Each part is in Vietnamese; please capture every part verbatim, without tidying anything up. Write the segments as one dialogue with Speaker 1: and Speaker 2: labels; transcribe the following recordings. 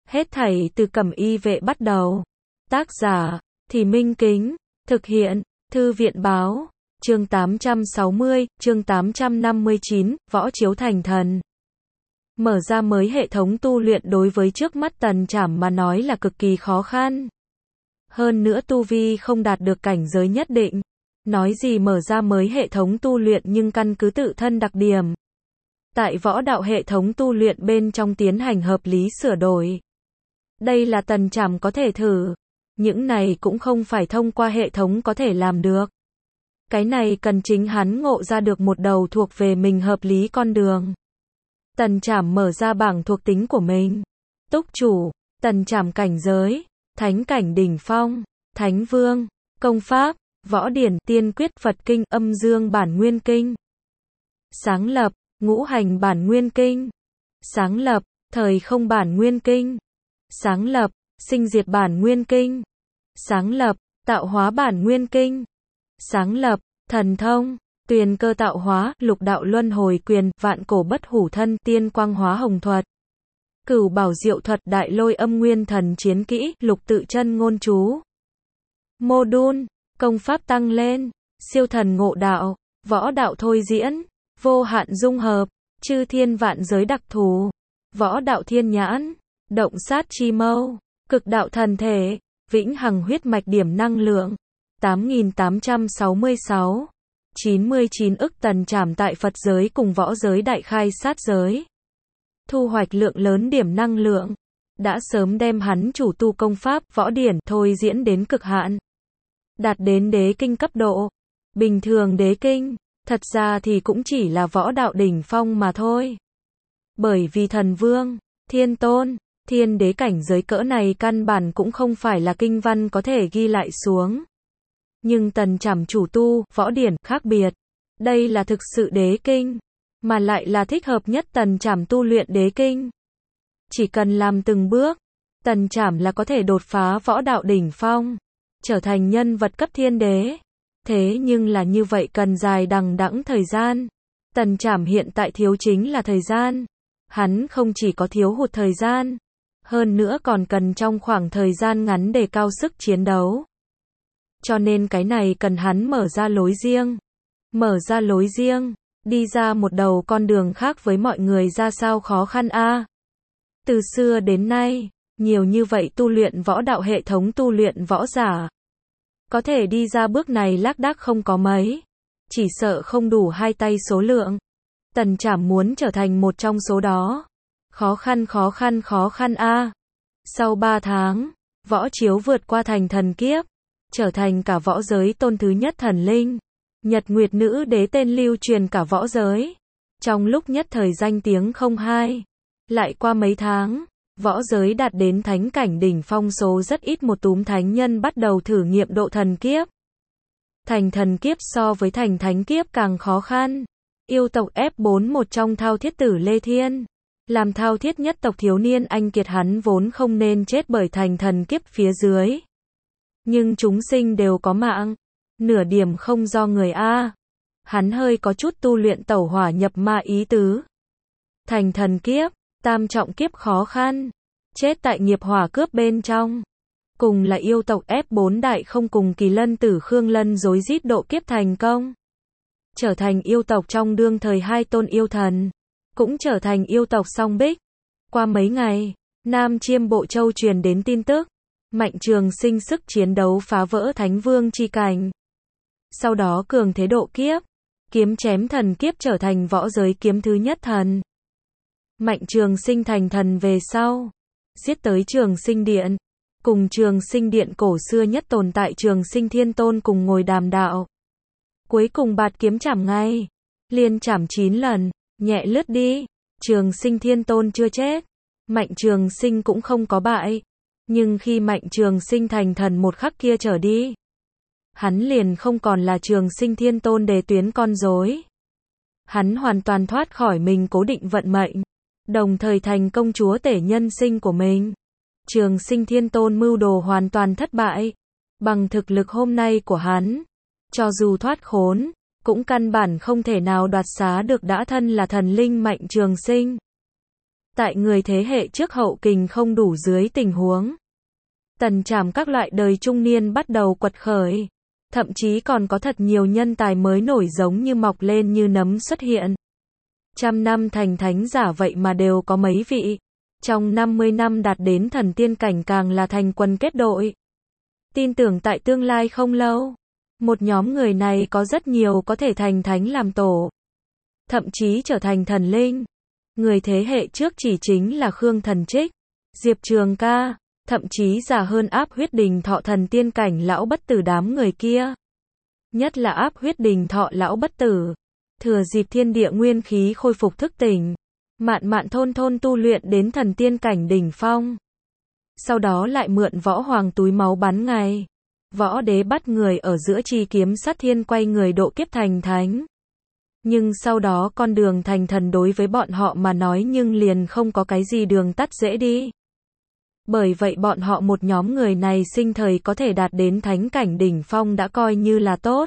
Speaker 1: Hết thảy từ Cẩm Y Vệ bắt đầu. Tác giả, Thì Minh Kính. Thực hiện, Thư viện Báo. Chương tám trăm sáu mươi, chương tám trăm năm mươi chín, Võ Chiếu thành thần. Mở ra mới hệ thống tu luyện đối với trước mắt Tần Trảm mà nói là cực kỳ khó khăn. Hơn nữa tu vi không đạt được cảnh giới nhất định. Nói gì mở ra mới hệ thống tu luyện nhưng căn cứ tự thân đặc điểm. Tại võ đạo hệ thống tu luyện bên trong tiến hành hợp lý sửa đổi. Đây là Tần Trảm có thể thử. Những này cũng không phải thông qua hệ thống có thể làm được. Cái này cần chính hắn ngộ ra được một đầu thuộc về mình hợp lý con đường. Tần Trảm mở ra bảng thuộc tính của mình. Túc chủ, Tần Trảm cảnh giới, thánh cảnh đỉnh phong, thánh vương, công pháp, võ điển, tiên quyết, Phật kinh, âm dương bản nguyên kinh. Sáng lập, ngũ hành bản nguyên kinh. Sáng lập, thời không bản nguyên kinh. Sáng lập, sinh diệt bản nguyên kinh. Sáng lập, tạo hóa bản nguyên kinh. Sáng lập, thần thông, tuyền cơ tạo hóa, lục đạo luân hồi quyền, vạn cổ bất hủ thân, tiên quang hóa hồng thuật. Cửu bảo diệu thuật, đại lôi âm nguyên thần chiến kỹ, lục tự chân ngôn chú. Mô-đun, công pháp tăng lên, siêu thần ngộ đạo, võ đạo thôi diễn, vô hạn dung hợp, chư thiên vạn giới đặc thù, võ đạo thiên nhãn, động sát chi mâu, cực đạo thần thể, vĩnh hằng huyết mạch điểm năng lượng. tám nghìn tám trăm sáu mươi sáu, chín mươi chín ức Tần Trảm tại Phật giới cùng võ giới đại khai sát giới. Thu hoạch lượng lớn điểm năng lượng. Đã sớm đem hắn chủ tu công pháp, võ điển, thôi diễn đến cực hạn. Đạt đến đế kinh cấp độ. Bình thường đế kinh, thật ra thì cũng chỉ là võ đạo đỉnh phong mà thôi. Bởi vì thần vương, thiên tôn, thiên đế cảnh giới cỡ này căn bản cũng không phải là kinh văn có thể ghi lại xuống. Nhưng Tần Trảm chủ tu, võ điển, khác biệt. Đây là thực sự đế kinh, mà lại là thích hợp nhất Tần Trảm tu luyện đế kinh. Chỉ cần làm từng bước, Tần Trảm là có thể đột phá võ đạo đỉnh phong, trở thành nhân vật cấp thiên đế. Thế nhưng là như vậy cần dài đằng đẵng thời gian. Tần Trảm hiện tại thiếu chính là thời gian. Hắn không chỉ có thiếu hụt thời gian, hơn nữa còn cần trong khoảng thời gian ngắn đề cao sức chiến đấu. Cho nên cái này cần hắn mở ra lối riêng. Mở ra lối riêng, đi ra một đầu con đường khác với mọi người ra sao khó khăn a. À? Từ xưa đến nay, nhiều như vậy tu luyện võ đạo hệ thống tu luyện võ giả. Có thể đi ra bước này lác đác không có mấy. Chỉ sợ không đủ hai tay số lượng. Tần Trảm muốn trở thành một trong số đó. Khó khăn khó khăn khó khăn a. À? Sau ba tháng, Võ Chiếu vượt qua thành thần kiếp. Trở thành cả võ giới tôn thứ nhất thần linh. Nhật Nguyệt Nữ Đế tên lưu truyền cả võ giới. Trong lúc nhất thời danh tiếng không hai. Lại qua mấy tháng, võ giới đạt đến thánh cảnh đỉnh phong số rất ít một túm thánh nhân bắt đầu thử nghiệm độ thần kiếp. Thành thần kiếp so với thành thánh kiếp càng khó khăn. Yêu tộc ép bốn một trong Thao Thiết Tử Lê Thiên. Làm Thao Thiết nhất tộc thiếu niên anh kiệt hắn vốn không nên chết bởi thành thần kiếp phía dưới. Nhưng chúng sinh đều có mạng. Nửa điểm không do người A. Hắn hơi có chút tu luyện tẩu hỏa nhập ma ý tứ. Thành thần kiếp, tam trọng kiếp khó khăn. Chết tại nghiệp hỏa cướp bên trong. Cùng là yêu tộc ép bốn đại không cùng Kỳ Lân Tử Khương Lân rối rít độ kiếp thành công. Trở thành yêu tộc trong đương thời hai tôn yêu thần. Cũng trở thành yêu tộc song bích. Qua mấy ngày, Nam Chiêm Bộ Châu truyền đến tin tức. Mạnh Trường Sinh sức chiến đấu phá vỡ Thánh Vương chi cảnh. Sau đó cường thế độ kiếp. Kiếm chém thần kiếp trở thành võ giới kiếm thứ nhất thần. Mạnh Trường Sinh thành thần về sau. Giết tới Trường Sinh Điện. Cùng Trường Sinh Điện cổ xưa nhất tồn tại Trường Sinh Thiên Tôn cùng ngồi đàm đạo. Cuối cùng bạt kiếm chảm ngay. Liên chảm chín lần. Nhẹ lướt đi. Trường Sinh Thiên Tôn chưa chết. Mạnh Trường Sinh cũng không có bại. Nhưng khi Mạnh Trường Sinh thành thần một khắc kia trở đi, hắn liền không còn là Trường Sinh Thiên Tôn đề tuyến con rối. Hắn hoàn toàn thoát khỏi mình cố định vận mệnh, đồng thời thành công chúa tể nhân sinh của mình. Trường Sinh Thiên Tôn mưu đồ hoàn toàn thất bại. Bằng thực lực hôm nay của hắn, cho dù thoát khốn, cũng căn bản không thể nào đoạt xá được đã thân là thần linh Mạnh Trường Sinh. Tại người thế hệ trước hậu kình không đủ dưới tình huống Tần Trảm các loại đời trung niên bắt đầu quật khởi. Thậm chí còn có thật nhiều nhân tài mới nổi giống như mọc lên như nấm xuất hiện. Trăm năm thành thánh giả vậy mà đều có mấy vị. Trong năm mươi năm đạt đến thần tiên cảnh càng là thành quân kết đội. Tin tưởng tại tương lai không lâu, một nhóm người này có rất nhiều có thể thành thánh làm tổ. Thậm chí trở thành thần linh. Người thế hệ trước chỉ chính là Khương Thần Trích, Diệp Trường Ca, thậm chí già hơn Áp Huyết Đình Thọ thần tiên cảnh lão bất tử đám người kia. Nhất là Áp Huyết Đình Thọ lão bất tử. Thừa dịp thiên địa nguyên khí khôi phục thức tỉnh. Mạn mạn thôn thôn tu luyện đến thần tiên cảnh đỉnh phong. Sau đó lại mượn võ hoàng túi máu bắn ngày. Võ đế bắt người ở giữa chi kiếm sát thiên quay người độ kiếp thành thánh. Nhưng sau đó con đường thành thần đối với bọn họ mà nói nhưng liền không có cái gì đường tắt dễ đi. Bởi vậy bọn họ một nhóm người này sinh thời có thể đạt đến thánh cảnh đỉnh phong đã coi như là tốt.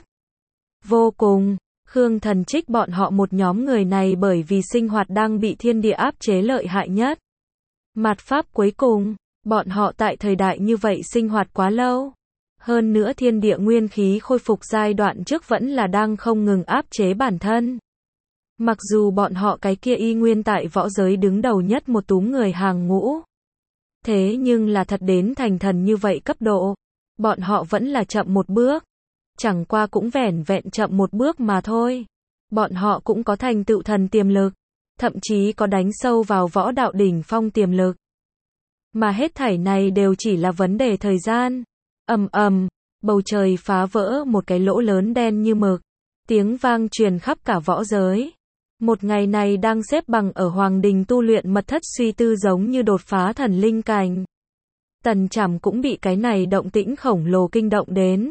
Speaker 1: Vô cùng, Khương Thần Trích bọn họ một nhóm người này bởi vì sinh hoạt đang bị thiên địa áp chế lợi hại nhất. Mạt pháp cuối cùng, bọn họ tại thời đại như vậy sinh hoạt quá lâu. Hơn nữa thiên địa nguyên khí khôi phục giai đoạn trước vẫn là đang không ngừng áp chế bản thân. Mặc dù bọn họ cái kia y nguyên tại võ giới đứng đầu nhất một túm người hàng ngũ. Thế nhưng là thật đến thành thần như vậy cấp độ. Bọn họ vẫn là chậm một bước. Chẳng qua cũng vẻn vẹn chậm một bước mà thôi. Bọn họ cũng có thành tựu thần tiềm lực. Thậm chí có đánh sâu vào võ đạo đỉnh phong tiềm lực. Mà hết thảy này đều chỉ là vấn đề thời gian. Ầm ầm, bầu trời phá vỡ một cái lỗ lớn đen như mực. Tiếng vang truyền khắp cả võ giới. Một ngày này đang xếp bằng ở Hoàng Đình tu luyện mật thất suy tư giống như đột phá thần linh cảnh. Tần Trảm cũng bị cái này động tĩnh khổng lồ kinh động đến.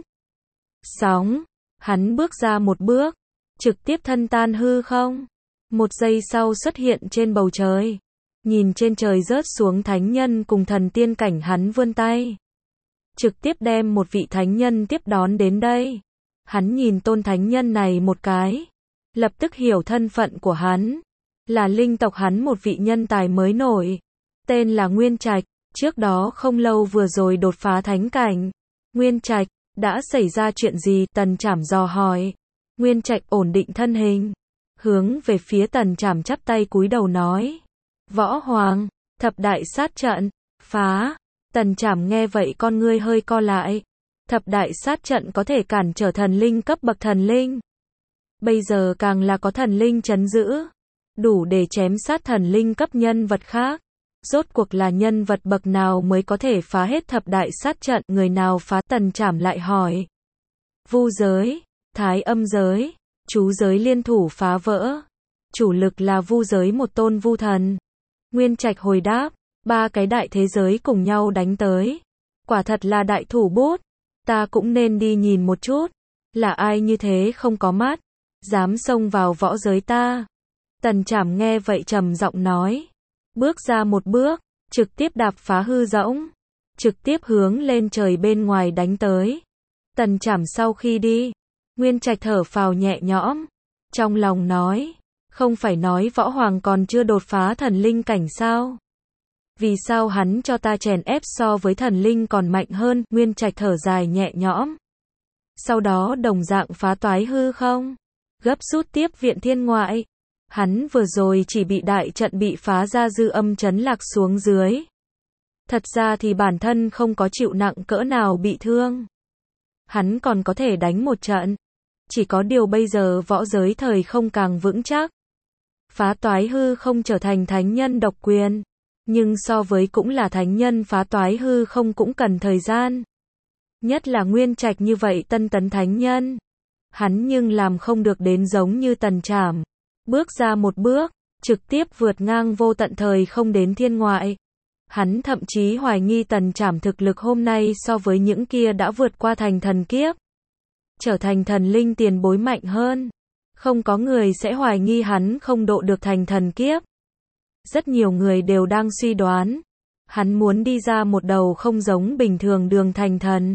Speaker 1: Sóng, hắn bước ra một bước, trực tiếp thân tan hư không. Một giây sau xuất hiện trên bầu trời. Nhìn trên trời rớt xuống thánh nhân cùng thần tiên cảnh hắn vươn tay. Trực tiếp đem một vị thánh nhân tiếp đón đến đây. Hắn nhìn tôn thánh nhân này một cái. Lập tức hiểu thân phận của hắn. Là linh tộc hắn một vị nhân tài mới nổi. Tên là Nguyên Trạch. Trước đó không lâu vừa rồi đột phá thánh cảnh. Nguyên Trạch, đã xảy ra chuyện gì? Tần Trảm dò hỏi. Nguyên Trạch ổn định thân hình. Hướng về phía Tần Trảm chắp tay cúi đầu nói. Võ Hoàng, thập đại sát trận, phá. Tần Trảm nghe vậy con ngươi hơi co lại. Thập đại sát trận có thể cản trở thần linh cấp bậc thần linh. Bây giờ càng là có thần linh trấn giữ. Đủ để chém sát thần linh cấp nhân vật khác. Rốt cuộc là nhân vật bậc nào mới có thể phá hết thập đại sát trận, người nào phá? Tần Trảm lại hỏi. Vu giới, Thái Âm giới, Chú giới liên thủ phá vỡ. Chủ lực là vu giới một tôn vu thần. Nguyên Trạch hồi đáp, ba cái đại thế giới cùng nhau đánh tới. Quả thật là đại thủ bút. Ta cũng nên đi nhìn một chút. Là ai như thế không có mắt, dám xông vào võ giới ta? Tần Trảm nghe vậy trầm giọng nói. Bước ra một bước, trực tiếp đạp phá hư rỗng. Trực tiếp hướng lên trời bên ngoài đánh tới. Tần Trảm sau khi đi, Nguyên Trạch thở phào nhẹ nhõm. Trong lòng nói, không phải nói võ hoàng còn chưa đột phá thần linh cảnh sao? Vì sao hắn cho ta chèn ép so với thần linh còn mạnh hơn? Nguyên Trạch thở dài nhẹ nhõm. Sau đó đồng dạng phá toái hư không? Gấp rút tiếp viện thiên ngoại. Hắn vừa rồi chỉ bị đại trận bị phá ra dư âm chấn lạc xuống dưới. Thật ra thì bản thân không có chịu nặng cỡ nào bị thương. Hắn còn có thể đánh một trận. Chỉ có điều bây giờ võ giới thời không càng vững chắc. Phá toái hư không trở thành thánh nhân độc quyền. Nhưng so với cũng là thánh nhân phá toái hư không cũng cần thời gian. Nhất là Nguyên Trạch như vậy tân tấn thánh nhân. Hắn nhưng làm không được đến giống như Tần Trảm. Bước ra một bước, trực tiếp vượt ngang vô tận thời không đến thiên ngoại. Hắn thậm chí hoài nghi Tần Trảm thực lực hôm nay so với những kia đã vượt qua thành thần kiếp. Trở thành thần linh tiền bối mạnh hơn. Không có người sẽ hoài nghi hắn không độ được thành thần kiếp. Rất nhiều người đều đang suy đoán. Hắn muốn đi ra một đầu không giống bình thường đường thành thần.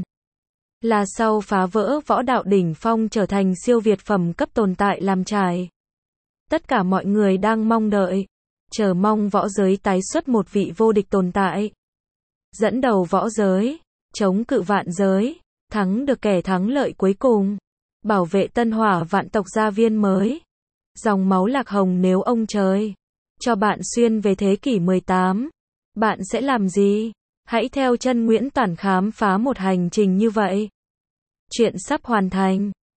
Speaker 1: Là sau phá vỡ võ đạo đỉnh phong trở thành siêu việt phẩm cấp tồn tại làm trải. Tất cả mọi người đang mong đợi. chờ mong võ giới tái xuất một vị vô địch tồn tại. Dẫn đầu võ giới, chống cự vạn giới, thắng được kẻ thắng lợi cuối cùng. Bảo vệ tân hỏa vạn tộc gia viên mới. Dòng máu lạc hồng nếu ông trời cho bạn xuyên về thế kỷ mười tám, bạn sẽ làm gì? Hãy theo chân Nguyễn Toản khám phá một hành trình như vậy. Chuyện sắp hoàn thành.